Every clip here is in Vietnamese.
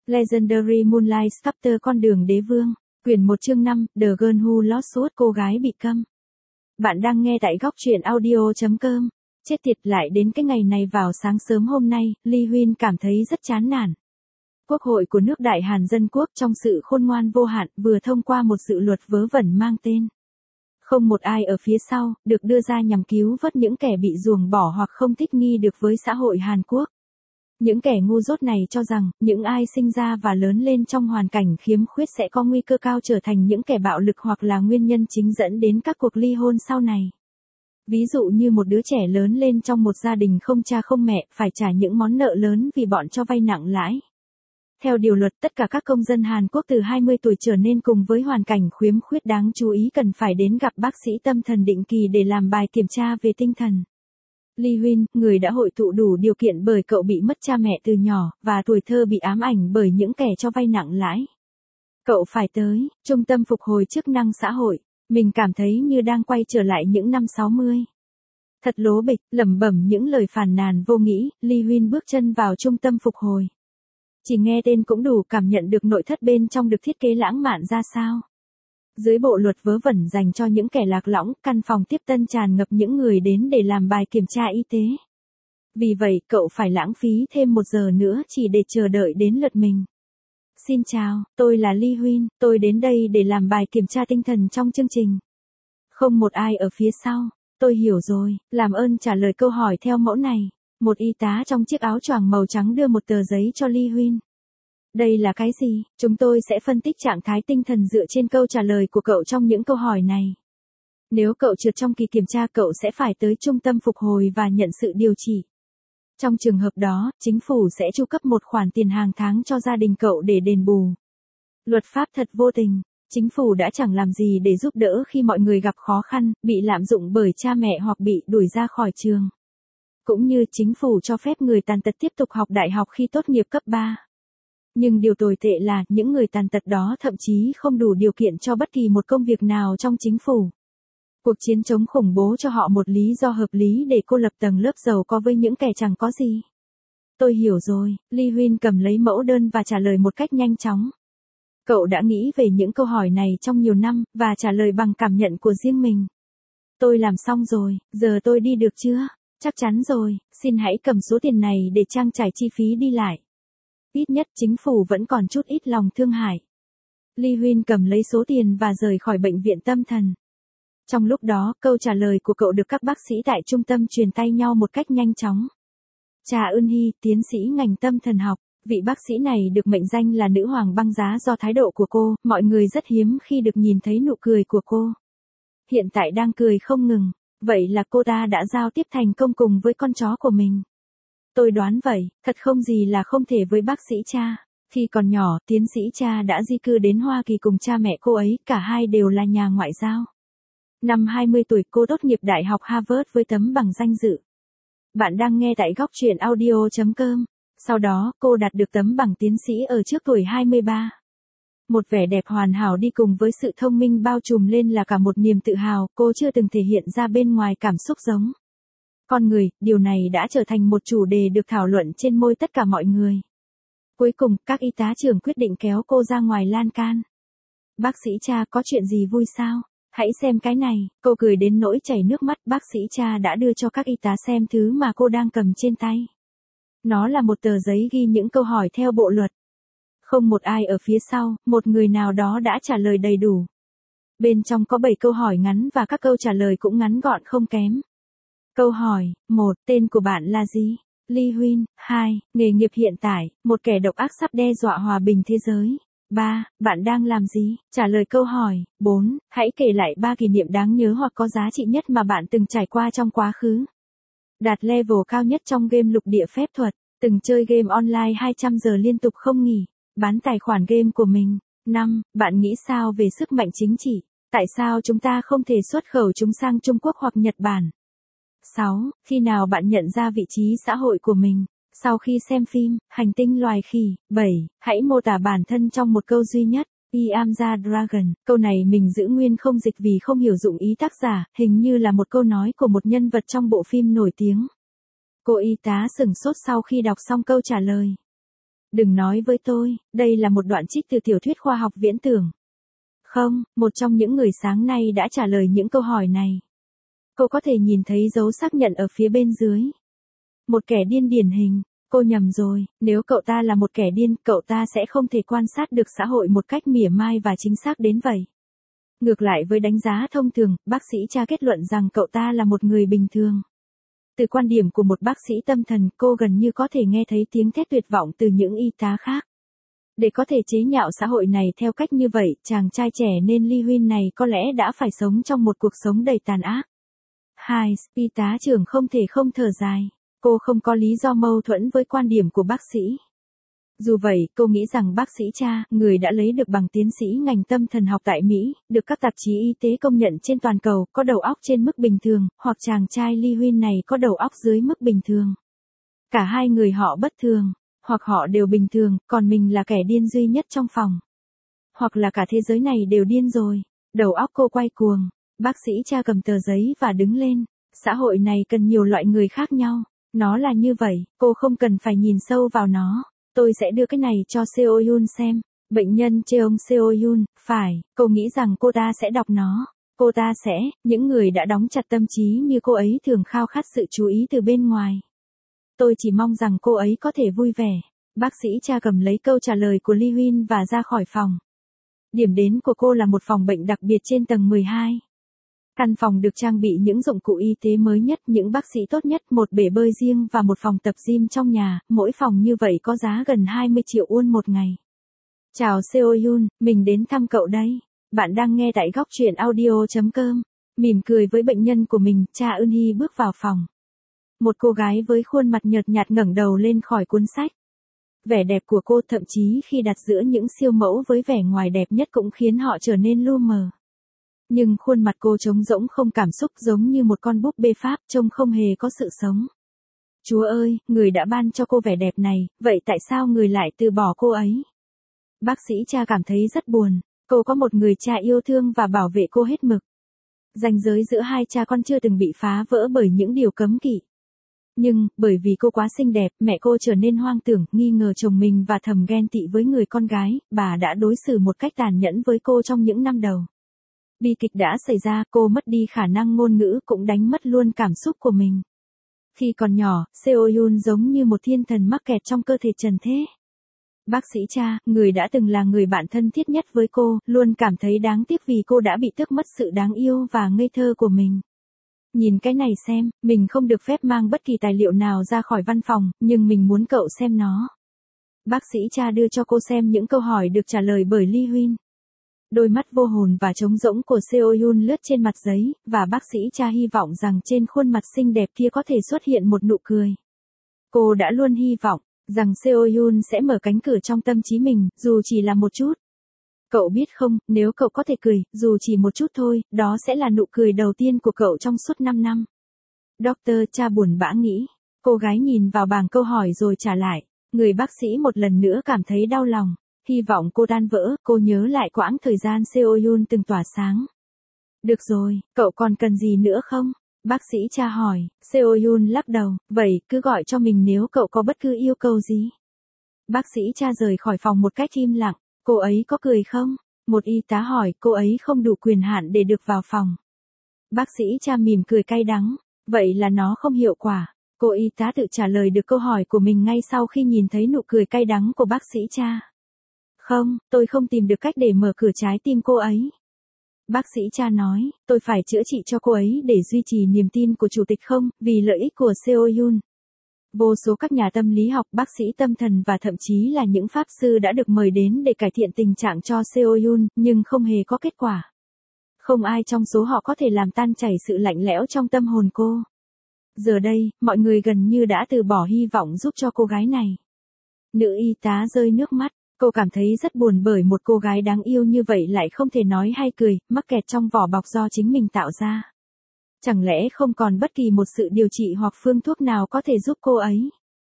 Legendary Moonlight Chapter Con đường đế vương, quyển 1 chương 5, The Girl Who Lost Sword cô gái bị câm. Bạn đang nghe tại góc truyện audio.com. Chết tiệt, lại đến cái ngày này vào sáng sớm hôm nay, Lee Huynh cảm thấy rất chán nản. Quốc hội của nước Đại Hàn Dân Quốc trong sự khôn ngoan vô hạn vừa thông qua một dự luật vớ vẩn mang tên không một ai ở phía sau, được đưa ra nhằm cứu vớt những kẻ bị ruồng bỏ hoặc không thích nghi được với xã hội Hàn Quốc. Những kẻ ngu dốt này cho rằng, những ai sinh ra và lớn lên trong hoàn cảnh khiếm khuyết sẽ có nguy cơ cao trở thành những kẻ bạo lực hoặc là nguyên nhân chính dẫn đến các cuộc ly hôn sau này. Ví dụ như một đứa trẻ lớn lên trong một gia đình không cha không mẹ, phải trả những món nợ lớn vì bọn cho vay nặng lãi. Theo điều luật, tất cả các công dân Hàn Quốc từ 20 tuổi trở nên cùng với hoàn cảnh khiếm khuyết đáng chú ý cần phải đến gặp bác sĩ tâm thần định kỳ để làm bài kiểm tra về tinh thần. Lee Huynh, người đã hội tụ đủ điều kiện bởi cậu bị mất cha mẹ từ nhỏ, và tuổi thơ bị ám ảnh bởi những kẻ cho vay nặng lãi. Cậu phải tới trung tâm phục hồi chức năng xã hội. Mình cảm thấy như đang quay trở lại những năm 60. Thật lố bịch, lẩm bẩm những lời phàn nàn vô nghĩ, Lee Huynh bước chân vào trung tâm phục hồi. Chỉ nghe tên cũng đủ cảm nhận được nội thất bên trong được thiết kế lãng mạn ra sao. Dưới bộ luật vớ vẩn dành cho những kẻ lạc lõng, căn phòng tiếp tân tràn ngập những người đến để làm bài kiểm tra y tế. Vì vậy, cậu phải lãng phí thêm 1 giờ nữa chỉ để chờ đợi đến lượt mình. Xin chào, tôi là Lee Huynh, tôi đến đây để làm bài kiểm tra tinh thần trong chương trình. Không một ai ở phía sau. Tôi hiểu rồi, làm ơn trả lời câu hỏi theo mẫu này. Một y tá trong chiếc áo choàng màu trắng đưa một tờ giấy cho Lee Huynh. Đây là cái gì? Chúng tôi sẽ phân tích trạng thái tinh thần dựa trên câu trả lời của cậu trong những câu hỏi này. Nếu cậu trượt trong kỳ kiểm tra, cậu sẽ phải tới trung tâm phục hồi và nhận sự điều trị. Trong trường hợp đó, chính phủ sẽ chu cấp một khoản tiền hàng tháng cho gia đình cậu để đền bù. Luật pháp thật vô tình. Chính phủ đã chẳng làm gì để giúp đỡ khi mọi người gặp khó khăn, bị lạm dụng bởi cha mẹ hoặc bị đuổi ra khỏi trường. Cũng như chính phủ cho phép người tàn tật tiếp tục học đại học khi tốt nghiệp cấp 3. Nhưng điều tồi tệ là, những người tàn tật đó thậm chí không đủ điều kiện cho bất kỳ một công việc nào trong chính phủ. Cuộc chiến chống khủng bố cho họ một lý do hợp lý để cô lập tầng lớp giàu có với những kẻ chẳng có gì. Tôi hiểu rồi, Lee Huynh cầm lấy mẫu đơn và trả lời một cách nhanh chóng. Cậu đã nghĩ về những câu hỏi này trong nhiều năm, và trả lời bằng cảm nhận của riêng mình. Tôi làm xong rồi, giờ tôi đi được chưa? Chắc chắn rồi, xin hãy cầm số tiền này để trang trải chi phí đi lại. Ít nhất chính phủ vẫn còn chút ít lòng thương hại. Lee Huynh cầm lấy số tiền và rời khỏi bệnh viện tâm thần. Trong lúc đó, câu trả lời của cậu được các bác sĩ tại trung tâm truyền tay nhau một cách nhanh chóng. Cha Eun Hee, tiến sĩ ngành tâm thần học. Vị bác sĩ này được mệnh danh là nữ hoàng băng giá do thái độ của cô, mọi người rất hiếm khi được nhìn thấy nụ cười của cô. Hiện tại đang cười không ngừng, vậy là cô ta đã giao tiếp thành công cùng với con chó của mình. Tôi đoán vậy, thật không gì là không thể với bác sĩ cha. Khi còn nhỏ, tiến sĩ cha đã di cư đến Hoa Kỳ cùng cha mẹ cô ấy, cả hai đều là nhà ngoại giao. Năm 20 tuổi cô tốt nghiệp Đại học Harvard với tấm bằng danh dự. Bạn đang nghe tại góc truyện audio.com. Sau đó, cô đạt được tấm bằng tiến sĩ ở trước tuổi 23. Một vẻ đẹp hoàn hảo đi cùng với sự thông minh bao trùm lên là cả một niềm tự hào cô chưa từng thể hiện ra bên ngoài cảm xúc giống con người. Điều này đã trở thành một chủ đề được thảo luận trên môi tất cả mọi người. Cuối cùng, các y tá trưởng quyết định kéo cô ra ngoài lan can. Bác sĩ cha, có chuyện gì vui sao? Hãy xem cái này. Cô cười đến nỗi chảy nước mắt. Bác sĩ cha đã đưa cho các y tá xem thứ mà cô đang cầm trên tay. Nó là một tờ giấy ghi những câu hỏi theo bộ luật. Không một ai ở phía sau, một người nào đó đã trả lời đầy đủ. Bên trong có 7 câu hỏi ngắn và các câu trả lời cũng ngắn gọn không kém. Câu hỏi: 1. Tên của bạn là gì? Lee Huynh. 2. Nghề nghiệp hiện tại, một kẻ độc ác sắp đe dọa hòa bình thế giới. 3. Bạn đang làm gì? Trả lời câu hỏi. 4. Hãy kể lại 3 kỷ niệm đáng nhớ hoặc có giá trị nhất mà bạn từng trải qua trong quá khứ. Đạt level cao nhất trong game lục địa phép thuật, từng chơi game online 200 giờ liên tục không nghỉ, bán tài khoản game của mình. 5. Bạn nghĩ sao về sức mạnh chính trị? Tại sao chúng ta không thể xuất khẩu chúng sang Trung Quốc hoặc Nhật Bản? 6. Khi nào bạn nhận ra vị trí xã hội của mình? Sau khi xem phim Hành tinh loài khỉ. 7. Hãy mô tả bản thân trong một câu duy nhất. I am the dragon. Câu này mình giữ nguyên không dịch vì không hiểu dụng ý tác giả, hình như là một câu nói của một nhân vật trong bộ phim nổi tiếng. Cô y tá sửng sốt sau khi đọc xong câu trả lời. Đừng nói với tôi, đây là một đoạn trích từ tiểu thuyết khoa học viễn tưởng. Không, một trong những người sáng nay đã trả lời những câu hỏi này. Cô có thể nhìn thấy dấu xác nhận ở phía bên dưới. Một kẻ điên điển hình. Cô nhầm rồi, nếu cậu ta là một kẻ điên, cậu ta sẽ không thể quan sát được xã hội một cách mỉa mai và chính xác đến vậy. Ngược lại với đánh giá thông thường, bác sĩ Cha kết luận rằng cậu ta là một người bình thường. Từ quan điểm của một bác sĩ tâm thần, cô gần như có thể nghe thấy tiếng thét tuyệt vọng từ những y tá khác. Để có thể chế nhạo xã hội này theo cách như vậy, chàng trai trẻ nên Lee Huynh này có lẽ đã phải sống trong một cuộc sống đầy tàn ác. 2. Y tá trưởng không thể không thở dài. Cô không có lý do mâu thuẫn với quan điểm của bác sĩ. Dù vậy, cô nghĩ rằng bác sĩ Cha, người đã lấy được bằng tiến sĩ ngành tâm thần học tại Mỹ, được các tạp chí y tế công nhận trên toàn cầu, có đầu óc trên mức bình thường, hoặc chàng trai Lee Huynh này có đầu óc dưới mức bình thường. Cả hai người họ bất thường, hoặc họ đều bình thường, còn mình là kẻ điên duy nhất trong phòng. Hoặc là cả thế giới này đều điên rồi. Đầu óc cô quay cuồng. Bác sĩ Cha cầm tờ giấy và đứng lên. Xã hội này cần nhiều loại người khác nhau. Nó là như vậy, cô không cần phải nhìn sâu vào nó. Tôi sẽ đưa cái này cho Seo Yun xem. Bệnh nhân Cheong Seo Yun, phải, cô nghĩ rằng cô ta sẽ đọc nó. Cô ta sẽ, những người đã đóng chặt tâm trí như cô ấy thường khao khát sự chú ý từ bên ngoài. Tôi chỉ mong rằng cô ấy có thể vui vẻ. Bác sĩ Cha cầm lấy câu trả lời của Lee Huynh và ra khỏi phòng. Điểm đến của cô là một phòng bệnh đặc biệt trên tầng 12. Căn phòng được trang bị những dụng cụ y tế mới nhất, những bác sĩ tốt nhất, một bể bơi riêng và một phòng tập gym trong nhà, mỗi phòng như vậy có giá gần 20 triệu won một ngày. Chào Seo Yun, mình đến thăm cậu đây. Bạn đang nghe tại góc truyện audio.com. Mỉm cười với bệnh nhân của mình, Cha Eun Hee bước vào phòng. Một cô gái với khuôn mặt nhợt nhạt ngẩng đầu lên khỏi cuốn sách. Vẻ đẹp của cô, thậm chí khi đặt giữa những siêu mẫu với vẻ ngoài đẹp nhất, cũng khiến họ trở nên lu mờ. Nhưng khuôn mặt cô trống rỗng không cảm xúc, giống như một con búp bê Pháp, trông không hề có sự sống. Chúa ơi, người đã ban cho cô vẻ đẹp này, vậy tại sao người lại từ bỏ cô ấy? Bác sĩ Cha cảm thấy rất buồn. Cô có một người cha yêu thương và bảo vệ cô hết mực. Ranh giới giữa hai cha con chưa từng bị phá vỡ bởi những điều cấm kỵ. Nhưng, bởi vì cô quá xinh đẹp, mẹ cô trở nên hoang tưởng, nghi ngờ chồng mình và thầm ghen tị với người con gái, bà đã đối xử một cách tàn nhẫn với cô trong những năm đầu. Bi kịch đã xảy ra, cô mất đi khả năng ngôn ngữ, cũng đánh mất luôn cảm xúc của mình. Khi còn nhỏ, Seo Yun giống như một thiên thần mắc kẹt trong cơ thể trần thế. Bác sĩ Cha, người đã từng là người bạn thân thiết nhất với cô, luôn cảm thấy đáng tiếc vì cô đã bị tước mất sự đáng yêu và ngây thơ của mình. Nhìn cái này xem, mình không được phép mang bất kỳ tài liệu nào ra khỏi văn phòng, nhưng mình muốn cậu xem nó. Bác sĩ Cha đưa cho cô xem những câu hỏi được trả lời bởi Lee Huynh. Đôi mắt vô hồn và trống rỗng của Seo Yun lướt trên mặt giấy, và bác sĩ Cha hy vọng rằng trên khuôn mặt xinh đẹp kia có thể xuất hiện một nụ cười. Cô đã luôn hy vọng rằng Seo Yun sẽ mở cánh cửa trong tâm trí mình, dù chỉ là một chút. Cậu biết không, nếu cậu có thể cười, dù chỉ một chút thôi, đó sẽ là nụ cười đầu tiên của cậu trong suốt 5 năm. Dr. Cha buồn bã nghĩ. Cô gái nhìn vào bảng câu hỏi rồi trả lại. Người bác sĩ một lần nữa cảm thấy đau lòng. Hy vọng cô tan vỡ, cô nhớ lại quãng thời gian Seo Yun từng tỏa sáng. Được rồi, cậu còn cần gì nữa không? Bác sĩ Cha hỏi. Seo Yun lắc đầu, vậy cứ gọi cho mình nếu cậu có bất cứ yêu cầu gì. Bác sĩ Cha rời khỏi phòng một cách im lặng. Cô ấy có cười không? Một y tá hỏi, cô ấy không đủ quyền hạn để được vào phòng. Bác sĩ Cha mỉm cười cay đắng. Vậy là nó không hiệu quả. Cô y tá tự trả lời được câu hỏi của mình ngay sau khi nhìn thấy nụ cười cay đắng của bác sĩ Cha. Không, tôi không tìm được cách để mở cửa trái tim cô ấy. Bác sĩ Cha nói, tôi phải chữa trị cho cô ấy để duy trì niềm tin của chủ tịch không, vì lợi ích của Seo Yun. Vô số các nhà tâm lý học, bác sĩ tâm thần và thậm chí là những pháp sư đã được mời đến để cải thiện tình trạng cho Seo Yun, nhưng không hề có kết quả. Không ai trong số họ có thể làm tan chảy sự lạnh lẽo trong tâm hồn cô. Giờ đây, mọi người gần như đã từ bỏ hy vọng giúp cho cô gái này. Nữ y tá rơi nước mắt. Cô cảm thấy rất buồn bởi một cô gái đáng yêu như vậy lại không thể nói hay cười, mắc kẹt trong vỏ bọc do chính mình tạo ra. Chẳng lẽ không còn bất kỳ một sự điều trị hoặc phương thuốc nào có thể giúp cô ấy?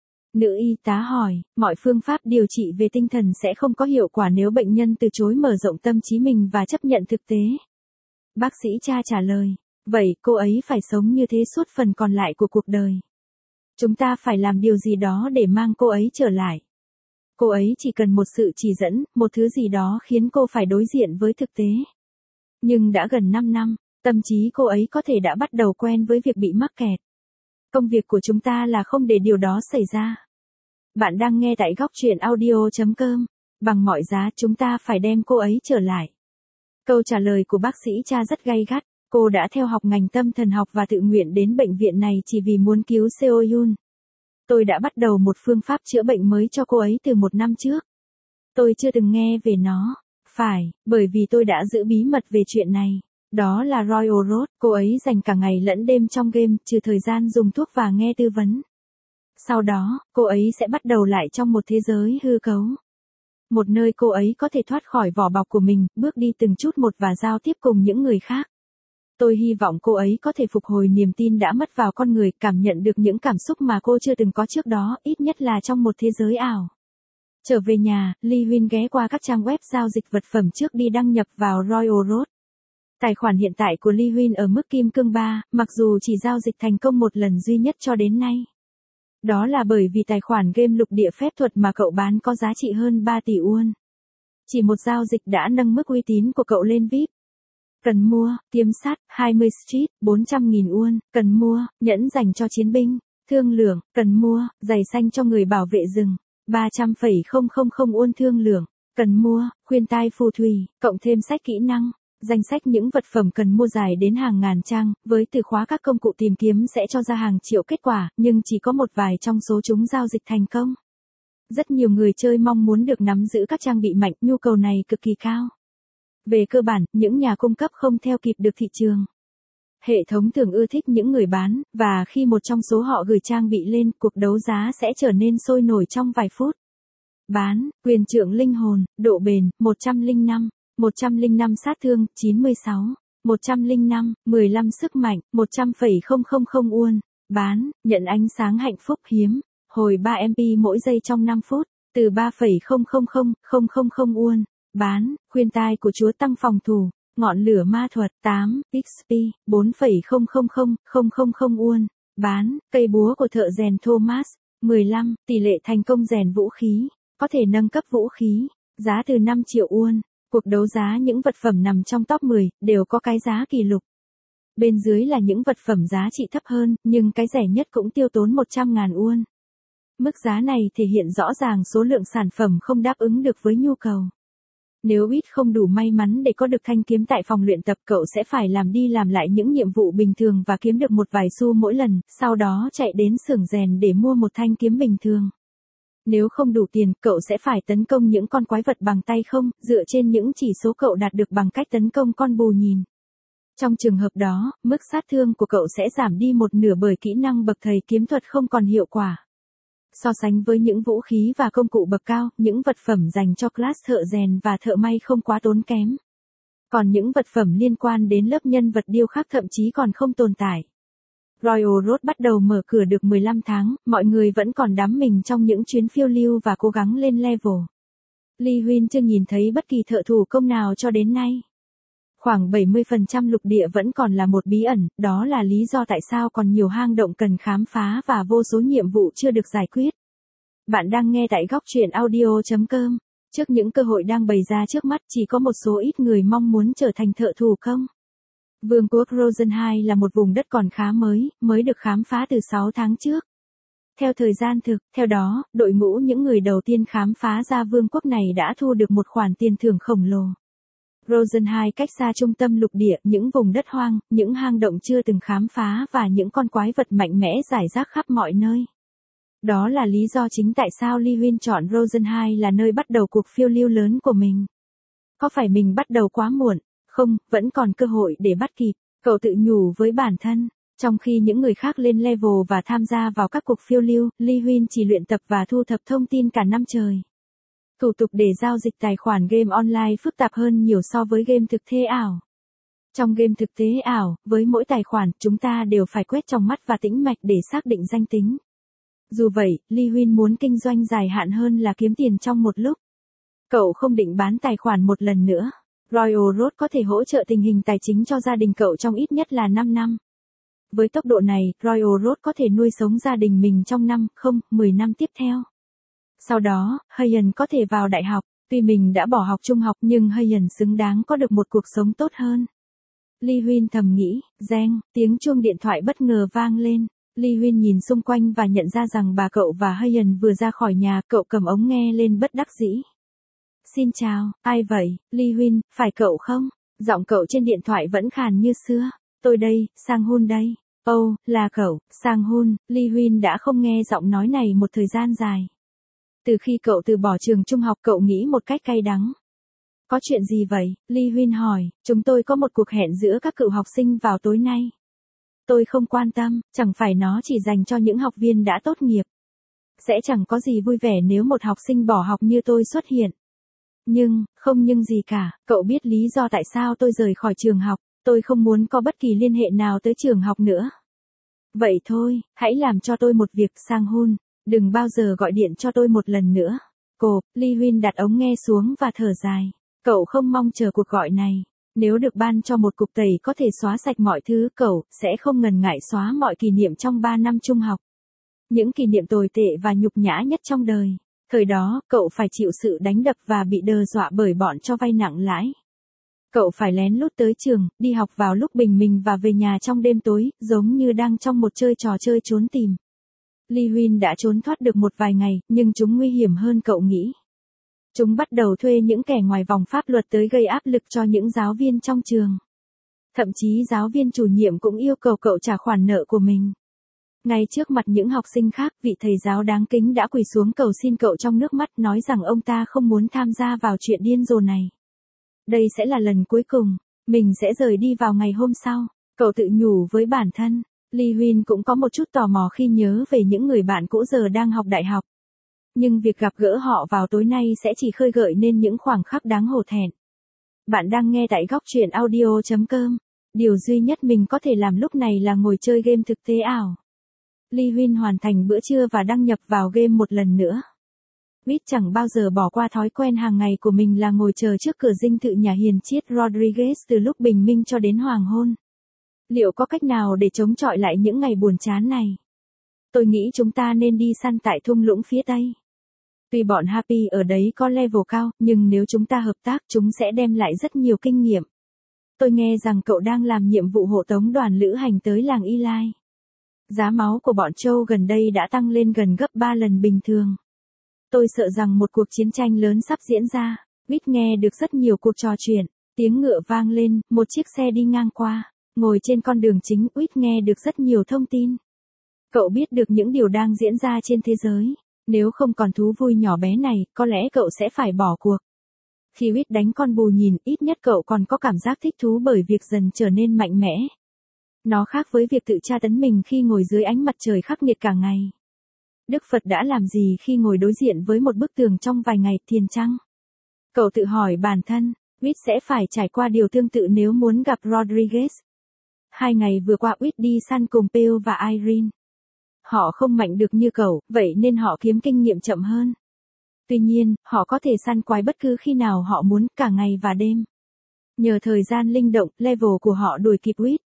Nữ y tá hỏi, mọi phương pháp điều trị về tinh thần sẽ không có hiệu quả nếu bệnh nhân từ chối mở rộng tâm trí mình và chấp nhận thực tế. Bác sĩ Cha trả lời, vậy cô ấy phải sống như thế suốt phần còn lại của cuộc đời. Chúng ta phải làm điều gì đó để mang cô ấy trở lại. Cô ấy chỉ cần một sự chỉ dẫn, một thứ gì đó khiến cô phải đối diện với thực tế. Nhưng đã gần 5 năm, tâm trí cô ấy có thể đã bắt đầu quen với việc bị mắc kẹt. Công việc của chúng ta là không để điều đó xảy ra. Bạn đang nghe tại góc truyện audio.com. Bằng mọi giá chúng ta phải đem cô ấy trở lại. Câu trả lời của bác sĩ Cha rất gay gắt. Cô đã theo học ngành tâm thần học và tự nguyện đến bệnh viện này chỉ vì muốn cứu Seo Yoon. Tôi đã bắt đầu một phương pháp chữa bệnh mới cho cô ấy từ 1 năm trước. Tôi chưa từng nghe về nó. Phải, bởi vì tôi đã giữ bí mật về chuyện này. Đó là Royal Road, cô ấy dành cả ngày lẫn đêm trong game, trừ thời gian dùng thuốc và nghe tư vấn. Sau đó, cô ấy sẽ bắt đầu lại trong một thế giới hư cấu. Một nơi cô ấy có thể thoát khỏi vỏ bọc của mình, bước đi từng chút một và giao tiếp cùng những người khác. Tôi hy vọng cô ấy có thể phục hồi niềm tin đã mất vào con người, cảm nhận được những cảm xúc mà cô chưa từng có trước đó, ít nhất là trong một thế giới ảo. Trở về nhà, Lee Huynh ghé qua các trang web giao dịch vật phẩm trước đi đăng nhập vào Royal Road. Tài khoản hiện tại của Lee Huynh ở mức kim cương 3, mặc dù chỉ giao dịch thành công một lần duy nhất cho đến nay. Đó là bởi vì tài khoản game lục địa phép thuật mà cậu bán có giá trị hơn 3 tỷ won. Chỉ một giao dịch đã nâng mức uy tín của cậu lên VIP. Cần mua, tiêm sắt, 20 street, 400.000 won. Cần mua, nhẫn dành cho chiến binh. Thương lượng, cần mua, giày xanh cho người bảo vệ rừng. 300.000 won thương lượng. Cần mua, khuyên tai phù thủy, cộng thêm sách kỹ năng. Danh sách những vật phẩm cần mua dài đến hàng ngàn trang, với từ khóa các công cụ tìm kiếm sẽ cho ra hàng triệu kết quả, nhưng chỉ có một vài trong số chúng giao dịch thành công. Rất nhiều người chơi mong muốn được nắm giữ các trang bị mạnh, nhu cầu này cực kỳ cao. Về cơ bản, những nhà cung cấp không theo kịp được thị trường. Hệ thống thường ưa thích những người bán, và khi một trong số họ gửi trang bị lên, cuộc đấu giá sẽ trở nên sôi nổi trong vài phút. Bán, quyền trượng linh hồn, độ bền, 105. 105 sát thương, 96. 105, 15 sức mạnh, 100.000 won. Bán, nhận ánh sáng hạnh phúc hiếm. Hồi 3 MP mỗi giây trong 5 phút. Từ 3.000 won. Bán, khuyên tai của chúa tăng phòng thủ. Ngọn lửa ma thuật, 8. XP, 4.000 won. Bán, cây búa của thợ rèn Thomas. 15. Tỷ lệ thành công rèn vũ khí. Có thể nâng cấp vũ khí. Giá từ 5 triệu won. Cuộc đấu giá những vật phẩm nằm trong top 10, đều có cái giá kỷ lục. Bên dưới là những vật phẩm giá trị thấp hơn, nhưng cái rẻ nhất cũng tiêu tốn 100.000 won. Mức giá này thể hiện rõ ràng số lượng sản phẩm không đáp ứng được với nhu cầu. Nếu ít không đủ may mắn để có được thanh kiếm tại phòng luyện tập, cậu sẽ phải làm đi làm lại những nhiệm vụ bình thường và kiếm được một vài xu mỗi lần, sau đó chạy đến xưởng rèn để mua một thanh kiếm bình thường. Nếu không đủ tiền, cậu sẽ phải tấn công những con quái vật bằng tay không, dựa trên những chỉ số cậu đạt được bằng cách tấn công con bù nhìn. Trong trường hợp đó, mức sát thương của cậu sẽ giảm đi một nửa bởi kỹ năng bậc thầy kiếm thuật không còn hiệu quả. So sánh với những vũ khí và công cụ bậc cao, những vật phẩm dành cho class thợ rèn và thợ may không quá tốn kém. Còn những vật phẩm liên quan đến lớp nhân vật điêu khắc thậm chí còn không tồn tại. Royal Road bắt đầu mở cửa được 15 tháng, mọi người vẫn còn đắm mình trong những chuyến phiêu lưu và cố gắng lên level. Lee Huynh chưa nhìn thấy bất kỳ thợ thủ công nào cho đến nay. Khoảng 70% lục địa vẫn còn là một bí ẩn, đó là lý do tại sao còn nhiều hang động cần khám phá và vô số nhiệm vụ chưa được giải quyết. Bạn đang nghe tại góc truyện audio.com. Trước những cơ hội đang bày ra trước mắt, chỉ có một số ít người mong muốn trở thành thợ thủ công. Vương quốc Rosenheim là một vùng đất còn khá mới được khám phá từ 6 tháng trước. Theo thời gian thực, theo đó, đội ngũ những người đầu tiên khám phá ra vương quốc này đã thu được một khoản tiền thưởng khổng lồ. Rosenheim cách xa trung tâm lục địa, những vùng đất hoang, những hang động chưa từng khám phá và những con quái vật mạnh mẽ rải rác khắp mọi nơi. Đó là lý do chính tại sao Lee Huynh chọn Rosenheim là nơi bắt đầu cuộc phiêu lưu lớn của mình. Có phải mình bắt đầu quá muộn? Không, vẫn còn cơ hội để bắt kịp, cậu tự nhủ với bản thân. Trong khi những người khác lên level và tham gia vào các cuộc phiêu lưu, Lee Huynh chỉ luyện tập và thu thập thông tin cả năm trời. Thủ tục để giao dịch tài khoản game online phức tạp hơn nhiều so với game thực tế ảo. Trong game thực tế ảo, với mỗi tài khoản, chúng ta đều phải quét trong mắt và tĩnh mạch để xác định danh tính. Dù vậy, Lee Huynh muốn kinh doanh dài hạn hơn là kiếm tiền trong một lúc. Cậu không định bán tài khoản một lần nữa. Royal Road có thể hỗ trợ tình hình tài chính cho gia đình cậu trong ít nhất là 5 năm. Với tốc độ này, Royal Road có thể nuôi sống gia đình mình trong 10 năm tiếp theo. Sau đó, Hayen có thể vào đại học, tuy mình đã bỏ học trung học nhưng Hayen xứng đáng có được một cuộc sống tốt hơn. Lee Huyên thầm nghĩ, reng, tiếng chuông điện thoại bất ngờ vang lên. Lee Huyên nhìn xung quanh và nhận ra rằng bà cậu và Hayen vừa ra khỏi nhà, cậu cầm ống nghe lên bất đắc dĩ. Xin chào, ai vậy, Lee Huyên, phải cậu không? Giọng cậu trên điện thoại vẫn khàn như xưa. Tôi đây, Sang Hun đây. Ồ, là cậu, Sang Hun. Lee Huyên đã không nghe giọng nói này một thời gian dài. Từ khi cậu từ bỏ trường trung học cậu nghĩ một cách cay đắng. Có chuyện gì vậy? Lee Huyên hỏi, chúng tôi có một cuộc hẹn giữa các cựu học sinh vào tối nay. Tôi không quan tâm, chẳng phải nó chỉ dành cho những học viên đã tốt nghiệp. Sẽ chẳng có gì vui vẻ nếu một học sinh bỏ học như tôi xuất hiện. Không nhưng gì cả, cậu biết lý do tại sao tôi rời khỏi trường học, tôi không muốn có bất kỳ liên hệ nào tới trường học nữa. Vậy thôi, hãy làm cho tôi một việc, Sang Hun, đừng bao giờ gọi điện cho tôi một lần nữa. Lee Huyên đặt ống nghe xuống và thở dài. Cậu không mong chờ cuộc gọi này. Nếu được ban cho một cục tẩy có thể xóa sạch mọi thứ, cậu sẽ không ngần ngại xóa mọi kỷ niệm trong 3 năm trung học. Những kỷ niệm tồi tệ và nhục nhã nhất trong đời. Thời đó, cậu phải chịu sự đánh đập và bị đe dọa bởi bọn cho vay nặng lãi. Cậu phải lén lút tới trường, đi học vào lúc bình minh và về nhà trong đêm tối, giống như đang trong một trò chơi trốn tìm. Lee Huyên đã trốn thoát được một vài ngày, nhưng chúng nguy hiểm hơn cậu nghĩ. Chúng bắt đầu thuê những kẻ ngoài vòng pháp luật tới gây áp lực cho những giáo viên trong trường. Thậm chí giáo viên chủ nhiệm cũng yêu cầu cậu trả khoản nợ của mình. Ngay trước mặt những học sinh khác, vị thầy giáo đáng kính đã quỳ xuống cầu xin cậu trong nước mắt, nói rằng ông ta không muốn tham gia vào chuyện điên rồ này. Đây sẽ là lần cuối cùng, mình sẽ rời đi vào ngày hôm sau, cậu tự nhủ với bản thân. Lee Huyên cũng có một chút tò mò khi nhớ về những người bạn cũ giờ đang học đại học. Nhưng việc gặp gỡ họ vào tối nay sẽ chỉ khơi gợi nên những khoảnh khắc đáng hổ thẹn. Bạn đang nghe tại góc truyện audio.com. Điều duy nhất mình có thể làm lúc này là ngồi chơi game thực tế ảo. Lee Huyên hoàn thành bữa trưa và đăng nhập vào game một lần nữa. Whit chẳng bao giờ bỏ qua thói quen hàng ngày của mình là ngồi chờ trước cửa dinh thự nhà hiền triết Rodriguez từ lúc bình minh cho đến hoàng hôn. Liệu có cách nào để chống chọi lại những ngày buồn chán này? Tôi nghĩ chúng ta nên đi săn tại thung lũng phía Tây. Tuy bọn Happy ở đấy có level cao, nhưng nếu chúng ta hợp tác chúng sẽ đem lại rất nhiều kinh nghiệm. Tôi nghe rằng cậu đang làm nhiệm vụ hộ tống đoàn lữ hành tới làng Eli. Giá máu của bọn Châu gần đây đã tăng lên gần gấp 3 lần bình thường. Tôi sợ rằng một cuộc chiến tranh lớn sắp diễn ra. Whit nghe được rất nhiều cuộc trò chuyện. Tiếng ngựa vang lên, một chiếc xe đi ngang qua. Ngồi trên con đường chính, Whit nghe được rất nhiều thông tin. Cậu biết được những điều đang diễn ra trên thế giới. Nếu không còn thú vui nhỏ bé này, có lẽ cậu sẽ phải bỏ cuộc. Khi Whit đánh con bù nhìn, ít nhất cậu còn có cảm giác thích thú bởi việc dần trở nên mạnh mẽ. Nó khác với việc tự tra tấn mình khi ngồi dưới ánh mặt trời khắc nghiệt cả ngày. Đức Phật đã làm gì khi ngồi đối diện với một bức tường trong vài ngày thiền chăng? Cậu tự hỏi bản thân, Whit sẽ phải trải qua điều tương tự nếu muốn gặp Rodriguez. 2 ngày vừa qua Whit đi săn cùng Pearl và Irene. Họ không mạnh được như cậu, vậy nên họ kiếm kinh nghiệm chậm hơn. Tuy nhiên, họ có thể săn quái bất cứ khi nào họ muốn, cả ngày và đêm. Nhờ thời gian linh động, level của họ đuổi kịp Whit.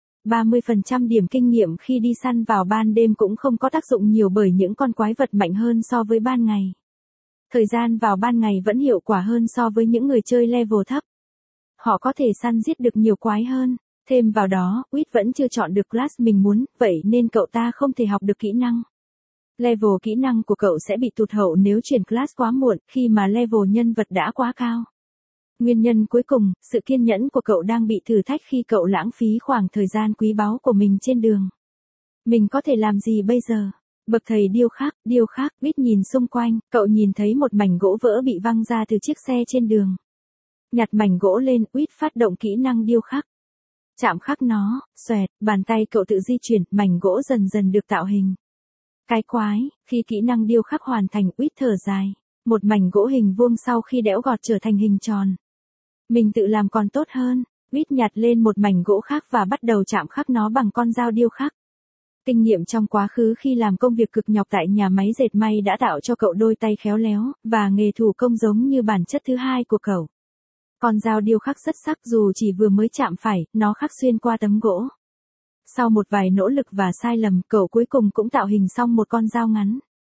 30% điểm kinh nghiệm khi đi săn vào ban đêm cũng không có tác dụng nhiều bởi những con quái vật mạnh hơn so với ban ngày. Thời gian vào ban ngày vẫn hiệu quả hơn so với những người chơi level thấp. Họ có thể săn giết được nhiều quái hơn. Thêm vào đó, Whit vẫn chưa chọn được class mình muốn, vậy nên cậu ta không thể học được kỹ năng. Level kỹ năng của cậu sẽ bị tụt hậu nếu chuyển class quá muộn, khi mà level nhân vật đã quá cao. Nguyên nhân cuối cùng, sự kiên nhẫn của cậu đang bị thử thách khi cậu lãng phí khoảng thời gian quý báu của mình trên đường. Mình có thể làm gì bây giờ? Bậc thầy điêu khắc, Whit nhìn xung quanh, cậu nhìn thấy một mảnh gỗ vỡ bị văng ra từ chiếc xe trên đường. Nhặt mảnh gỗ lên, Whit phát động kỹ năng điêu khắc. Chạm khắc nó, xoẹt, bàn tay cậu tự di chuyển, mảnh gỗ dần dần được tạo hình. Cái quái, khi kỹ năng điêu khắc hoàn thành, Whit thở dài. Một mảnh gỗ hình vuông sau khi đẽo gọt trở thành hình tròn. Mình tự làm còn tốt hơn. Whit nhặt lên một mảnh gỗ khác và bắt đầu chạm khắc nó bằng con dao điêu khắc. Kinh nghiệm trong quá khứ khi làm công việc cực nhọc tại nhà máy dệt may đã tạo cho cậu đôi tay khéo léo, và nghề thủ công giống như bản chất thứ hai của cậu. Con dao điêu khắc rất sắc, dù chỉ vừa mới chạm phải, nó khắc xuyên qua tấm gỗ. Sau một vài nỗ lực và sai lầm, cậu cuối cùng cũng tạo hình xong một con dao ngắn.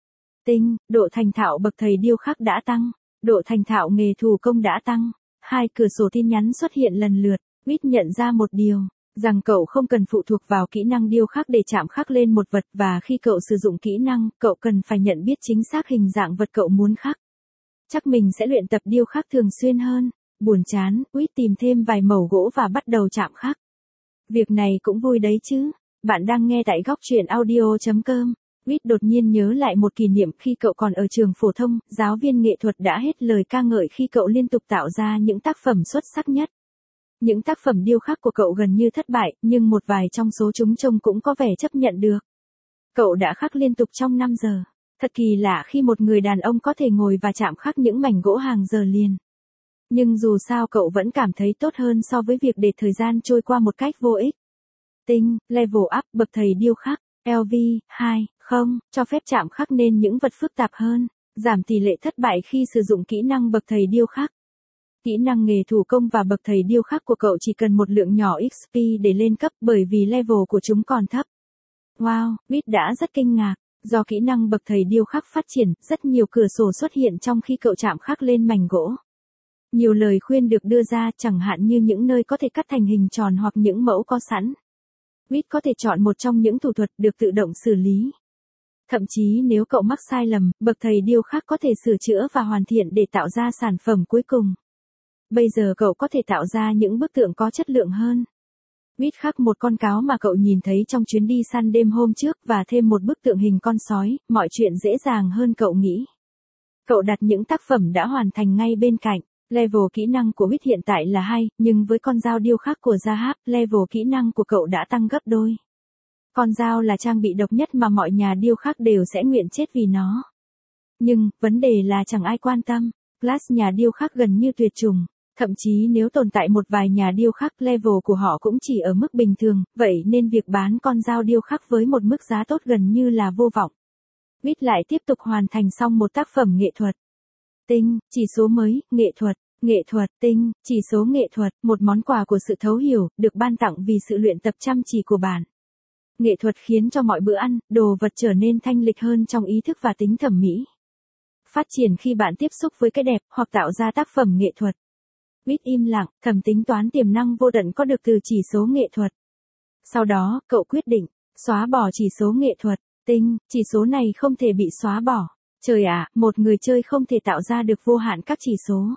Tinh, độ thành thạo bậc thầy điêu khắc đã tăng. Độ thành thạo nghề thủ công đã tăng. Hai cửa sổ tin nhắn xuất hiện lần lượt. Quýt nhận ra một điều, rằng cậu không cần phụ thuộc vào kỹ năng điêu khắc để chạm khắc lên một vật, và khi cậu sử dụng kỹ năng, cậu cần phải nhận biết chính xác hình dạng vật cậu muốn khắc. Chắc mình sẽ luyện tập điêu khắc thường xuyên hơn. Buồn chán, Quýt tìm thêm vài mẩu gỗ và bắt đầu chạm khắc. Việc này cũng vui đấy chứ. Bạn đang nghe tại góc truyện audio.com. Quýt đột nhiên nhớ lại một kỷ niệm khi cậu còn ở trường phổ thông, giáo viên nghệ thuật đã hết lời ca ngợi khi cậu liên tục tạo ra những tác phẩm xuất sắc nhất. Những tác phẩm điêu khắc của cậu gần như thất bại, nhưng một vài trong số chúng trông cũng có vẻ chấp nhận được. Cậu đã khắc liên tục trong 5 giờ. Thật kỳ lạ khi một người đàn ông có thể ngồi và chạm khắc những mảnh gỗ hàng giờ liền. Nhưng dù sao cậu vẫn cảm thấy tốt hơn so với việc để thời gian trôi qua một cách vô ích. Tinh, level up, bậc thầy điêu khắc, LV, 2, không, cho phép chạm khắc nên những vật phức tạp hơn, giảm tỷ lệ thất bại khi sử dụng kỹ năng bậc thầy điêu khắc. Kỹ năng nghề thủ công và bậc thầy điêu khắc của cậu chỉ cần một lượng nhỏ XP để lên cấp bởi vì level của chúng còn thấp. Wow, Quýt đã rất kinh ngạc. Do kỹ năng bậc thầy điêu khắc phát triển, rất nhiều cửa sổ xuất hiện trong khi cậu chạm khắc lên mảnh gỗ. Nhiều lời khuyên được đưa ra, chẳng hạn như những nơi có thể cắt thành hình tròn hoặc những mẫu có sẵn. Quýt có thể chọn một trong những thủ thuật được tự động xử lý. Thậm chí nếu cậu mắc sai lầm, bậc thầy điêu khắc có thể sửa chữa và hoàn thiện để tạo ra sản phẩm cuối cùng. Bây giờ cậu có thể tạo ra những bức tượng có chất lượng hơn. Quýt khắc một con cáo mà cậu nhìn thấy trong chuyến đi săn đêm hôm trước và thêm một bức tượng hình con sói, mọi chuyện dễ dàng hơn cậu nghĩ. Cậu đặt những tác phẩm đã hoàn thành ngay bên cạnh. Level kỹ năng của Quýt hiện tại là 2, nhưng với con dao điêu khắc của Zahab, level kỹ năng của cậu đã tăng gấp đôi. Con dao là trang bị độc nhất mà mọi nhà điêu khắc đều sẽ nguyện chết vì nó. Nhưng, vấn đề là chẳng ai quan tâm. Class nhà điêu khắc gần như tuyệt chủng. Thậm chí nếu tồn tại một vài nhà điêu khắc, level của họ cũng chỉ ở mức bình thường, vậy nên việc bán con dao điêu khắc với một mức giá tốt gần như là vô vọng. Quýt lại tiếp tục hoàn thành xong một tác phẩm nghệ thuật. Tinh, chỉ số mới, nghệ thuật, tinh, chỉ số nghệ thuật, một món quà của sự thấu hiểu, được ban tặng vì sự luyện tập chăm chỉ của bạn. Nghệ thuật khiến cho mọi bữa ăn, đồ vật trở nên thanh lịch hơn trong ý thức và tính thẩm mỹ. Phát triển khi bạn tiếp xúc với cái đẹp, hoặc tạo ra tác phẩm nghệ thuật. Quýt im lặng, thầm tính toán tiềm năng vô tận có được từ chỉ số nghệ thuật. Sau đó, cậu quyết định, xóa bỏ chỉ số nghệ thuật. Tinh, chỉ số này không thể bị xóa bỏ. Trời ạ, một người chơi không thể tạo ra được vô hạn các chỉ số.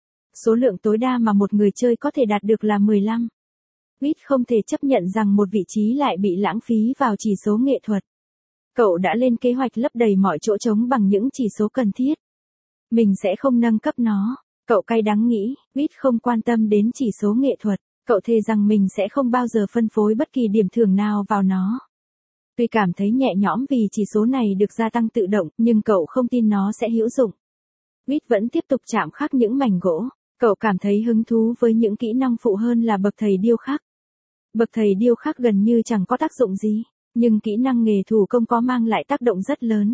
Số lượng tối đa mà một người chơi có thể đạt được là 15. Quýt không thể chấp nhận rằng một vị trí lại bị lãng phí vào chỉ số nghệ thuật. Cậu đã lên kế hoạch lấp đầy mọi chỗ trống bằng những chỉ số cần thiết. Mình sẽ không nâng cấp nó. Cậu cay đắng nghĩ, Quýt không quan tâm đến chỉ số nghệ thuật. Cậu thề rằng mình sẽ không bao giờ phân phối bất kỳ điểm thưởng nào vào nó. Tuy cảm thấy nhẹ nhõm vì chỉ số này được gia tăng tự động, nhưng cậu không tin nó sẽ hữu dụng. Quýt vẫn tiếp tục chạm khắc những mảnh gỗ. Cậu cảm thấy hứng thú với những kỹ năng phụ hơn là bậc thầy điêu khắc. Bậc thầy điêu khắc gần như chẳng có tác dụng gì, nhưng kỹ năng nghề thủ công có mang lại tác động rất lớn.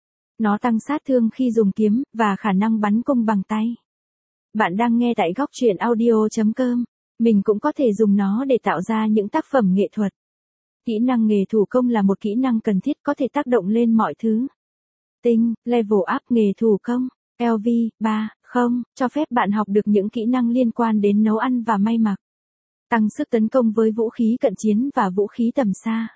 Nó tăng sát thương khi dùng kiếm, và khả năng bắn cung bằng tay. Bạn đang nghe tại góc truyện audio.com. Mình cũng có thể dùng nó để tạo ra những tác phẩm nghệ thuật. Kỹ năng nghề thủ công là một kỹ năng cần thiết có thể tác động lên mọi thứ. Tinh, level up nghề thủ công, LV, 3, không, cho phép bạn học được những kỹ năng liên quan đến nấu ăn và may mặc. Tăng sức tấn công với vũ khí cận chiến và vũ khí tầm xa.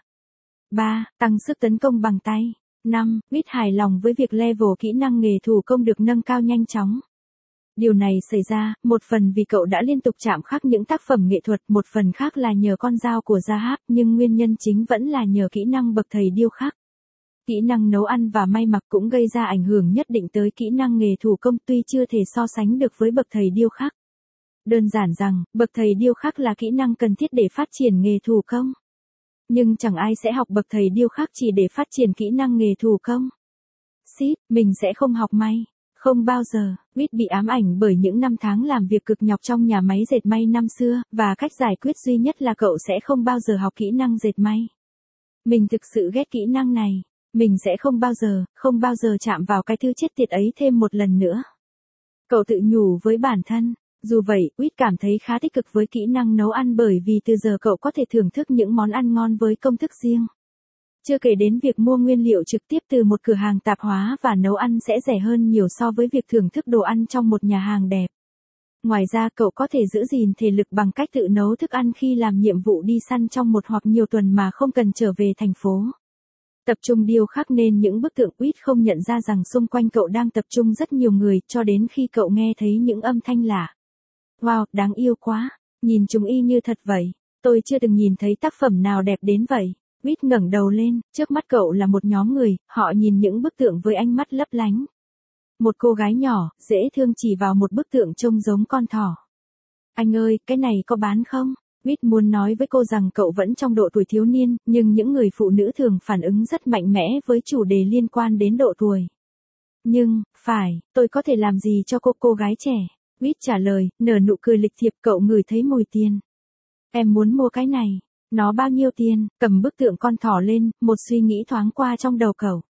3. Tăng sức tấn công bằng tay. 5. Quýt hài lòng với việc level kỹ năng nghề thủ công được nâng cao nhanh chóng. Điều này xảy ra, một phần vì cậu đã liên tục chạm khắc những tác phẩm nghệ thuật, một phần khác là nhờ con dao của Zahab, nhưng nguyên nhân chính vẫn là nhờ kỹ năng bậc thầy điêu khắc. Kỹ năng nấu ăn và may mặc cũng gây ra ảnh hưởng nhất định tới kỹ năng nghề thủ công, tuy chưa thể so sánh được với bậc thầy điêu khắc. Đơn giản rằng, bậc thầy điêu khắc là kỹ năng cần thiết để phát triển nghề thủ công. Nhưng chẳng ai sẽ học bậc thầy điêu khắc chỉ để phát triển kỹ năng nghề thủ công. Shit, mình sẽ không học may. Không bao giờ. Quýt bị ám ảnh bởi những năm tháng làm việc cực nhọc trong nhà máy dệt may năm xưa, và cách giải quyết duy nhất là cậu sẽ không bao giờ học kỹ năng dệt may. Mình thực sự ghét kỹ năng này. Mình sẽ không bao giờ chạm vào cái thứ chết tiệt ấy thêm một lần nữa. Cậu tự nhủ với bản thân. Dù vậy, Quýt cảm thấy khá tích cực với kỹ năng nấu ăn bởi vì từ giờ cậu có thể thưởng thức những món ăn ngon với công thức riêng. Chưa kể đến việc mua nguyên liệu trực tiếp từ một cửa hàng tạp hóa và nấu ăn sẽ rẻ hơn nhiều so với việc thưởng thức đồ ăn trong một nhà hàng đẹp. Ngoài ra cậu có thể giữ gìn thể lực bằng cách tự nấu thức ăn khi làm nhiệm vụ đi săn trong một hoặc nhiều tuần mà không cần trở về thành phố. Tập trung điêu khắc nên những bức tượng. Quýt không nhận ra rằng xung quanh cậu đang tập trung rất nhiều người cho đến khi cậu nghe thấy những âm thanh lạ. Wow, đáng yêu quá. Nhìn chúng y như thật vậy. Tôi chưa từng nhìn thấy tác phẩm nào đẹp đến vậy. Quýt ngẩng đầu lên, trước mắt cậu là một nhóm người, họ nhìn những bức tượng với ánh mắt lấp lánh. Một cô gái nhỏ, dễ thương chỉ vào một bức tượng trông giống con thỏ. Anh ơi, cái này có bán không? Quýt muốn nói với cô rằng cậu vẫn trong độ tuổi thiếu niên, nhưng những người phụ nữ thường phản ứng rất mạnh mẽ với chủ đề liên quan đến độ tuổi. Nhưng, phải, tôi có thể làm gì cho cô gái trẻ? Quýt trả lời, nở nụ cười lịch thiệp. Cậu ngửi thấy mùi tiền. Em muốn mua cái này. Nó bao nhiêu tiền? Cầm bức tượng con thỏ lên, một suy nghĩ thoáng qua trong đầu cậu.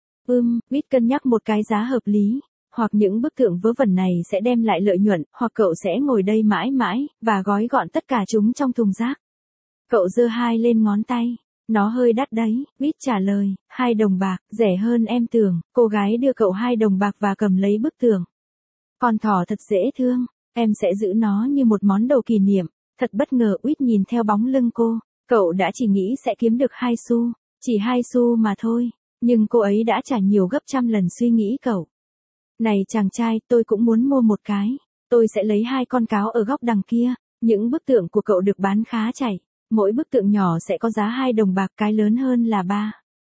Quýt cân nhắc một cái giá hợp lý. Hoặc những bức tượng vớ vẩn này sẽ đem lại lợi nhuận, hoặc cậu sẽ ngồi đây mãi mãi, và gói gọn tất cả chúng trong thùng rác. Cậu giơ hai lên ngón tay. Nó hơi đắt đấy, Quýt trả lời, 2 đồng bạc, rẻ hơn em tưởng. Cô gái đưa cậu 2 đồng bạc và cầm lấy bức tượng. Con thỏ thật dễ thương, em sẽ giữ nó như một món đồ kỷ niệm. Thật bất ngờ. Quýt nhìn theo bóng lưng cô. Cậu đã chỉ nghĩ sẽ kiếm được 2 xu, chỉ 2 xu mà thôi, nhưng cô ấy đã trả nhiều gấp trăm lần suy nghĩ cậu. Này chàng trai, tôi cũng muốn mua một cái. Tôi sẽ lấy 2 con cáo ở góc đằng kia. Những bức tượng của cậu được bán khá chạy. Mỗi bức tượng nhỏ sẽ có giá 2 đồng bạc, cái lớn hơn là 3.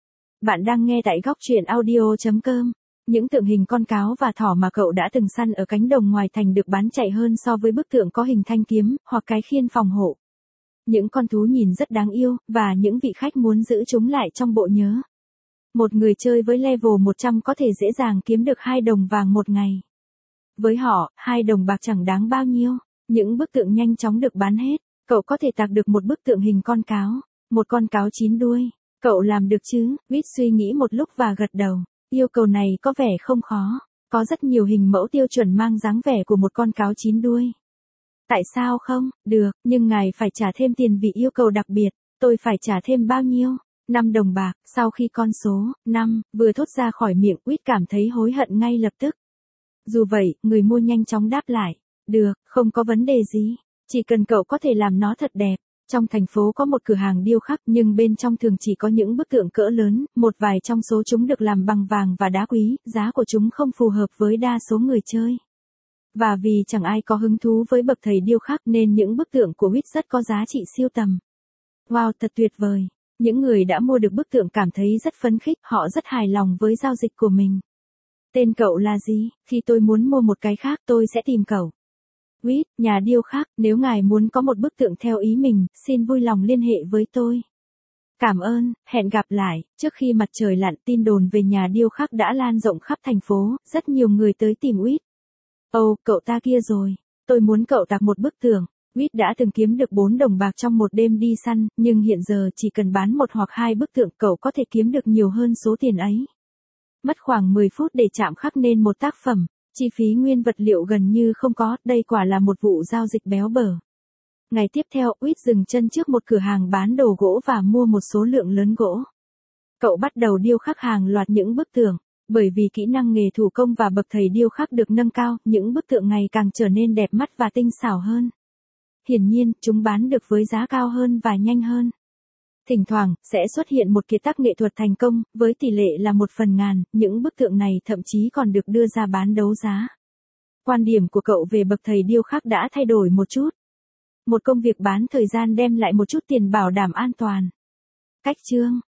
Bạn đang nghe tại góc truyện audio.com. Những tượng hình con cáo và thỏ mà cậu đã từng săn ở cánh đồng ngoài thành được bán chạy hơn so với bức tượng có hình thanh kiếm, hoặc cái khiên phòng hộ. Những con thú nhìn rất đáng yêu, và những vị khách muốn giữ chúng lại trong bộ nhớ. Một người chơi với level 100 có thể dễ dàng kiếm được 2 đồng vàng một ngày. Với họ, 2 đồng bạc chẳng đáng bao nhiêu. Những bức tượng nhanh chóng được bán hết. Cậu có thể tạc được một bức tượng hình con cáo. Một con cáo 9 đuôi. Cậu làm được chứ? Quýt suy nghĩ một lúc và gật đầu. Yêu cầu này có vẻ không khó. Có rất nhiều hình mẫu tiêu chuẩn mang dáng vẻ của một con cáo 9 đuôi. Tại sao không? Được, nhưng ngài phải trả thêm tiền vì yêu cầu đặc biệt. Tôi phải trả thêm bao nhiêu? 5 đồng bạc. Sau khi con số 5 vừa thốt ra khỏi miệng, Quýt cảm thấy hối hận ngay lập tức. Dù vậy, người mua nhanh chóng đáp lại. Được, không có vấn đề gì. Chỉ cần cậu có thể làm nó thật đẹp. Trong thành phố có một cửa hàng điêu khắc, nhưng bên trong thường chỉ có những bức tượng cỡ lớn, một vài trong số chúng được làm bằng vàng và đá quý, giá của chúng không phù hợp với đa số người chơi. Và vì chẳng ai có hứng thú với bậc thầy điêu khắc nên những bức tượng của Quýt rất có giá trị sưu tầm. Wow, thật tuyệt vời. Những người đã mua được bức tượng cảm thấy rất phấn khích, họ rất hài lòng với giao dịch của mình. Tên cậu là gì? Khi tôi muốn mua một cái khác tôi sẽ tìm cậu. Quýt, nhà điêu khắc, nếu ngài muốn có một bức tượng theo ý mình, xin vui lòng liên hệ với tôi. Cảm ơn, hẹn gặp lại. Trước khi mặt trời lặn, tin đồn về nhà điêu khắc đã lan rộng khắp thành phố, rất nhiều người tới tìm Quýt. Ồ, cậu ta kia rồi. Tôi muốn cậu tạc một bức tượng. Quýt đã từng kiếm được 4 đồng bạc trong một đêm đi săn, nhưng hiện giờ chỉ cần bán 1 hoặc 2 bức tượng cậu có thể kiếm được nhiều hơn số tiền ấy. Mất khoảng 10 phút để chạm khắc nên một tác phẩm. Chi phí nguyên vật liệu gần như không có, đây quả là một vụ giao dịch béo bở. Ngày tiếp theo, Quýt dừng chân trước một cửa hàng bán đồ gỗ và mua một số lượng lớn gỗ. Cậu bắt đầu điêu khắc hàng loạt những bức tượng. Bởi vì kỹ năng nghề thủ công và bậc thầy điêu khắc được nâng cao, những bức tượng ngày càng trở nên đẹp mắt và tinh xảo hơn. Hiển nhiên, chúng bán được với giá cao hơn và nhanh hơn. Thỉnh thoảng, sẽ xuất hiện một kiệt tác nghệ thuật thành công, với tỷ lệ là 1/1000, những bức tượng này thậm chí còn được đưa ra bán đấu giá. Quan điểm của cậu về bậc thầy điêu khắc đã thay đổi một chút. Một công việc bán thời gian đem lại một chút tiền bảo đảm an toàn. Cách chương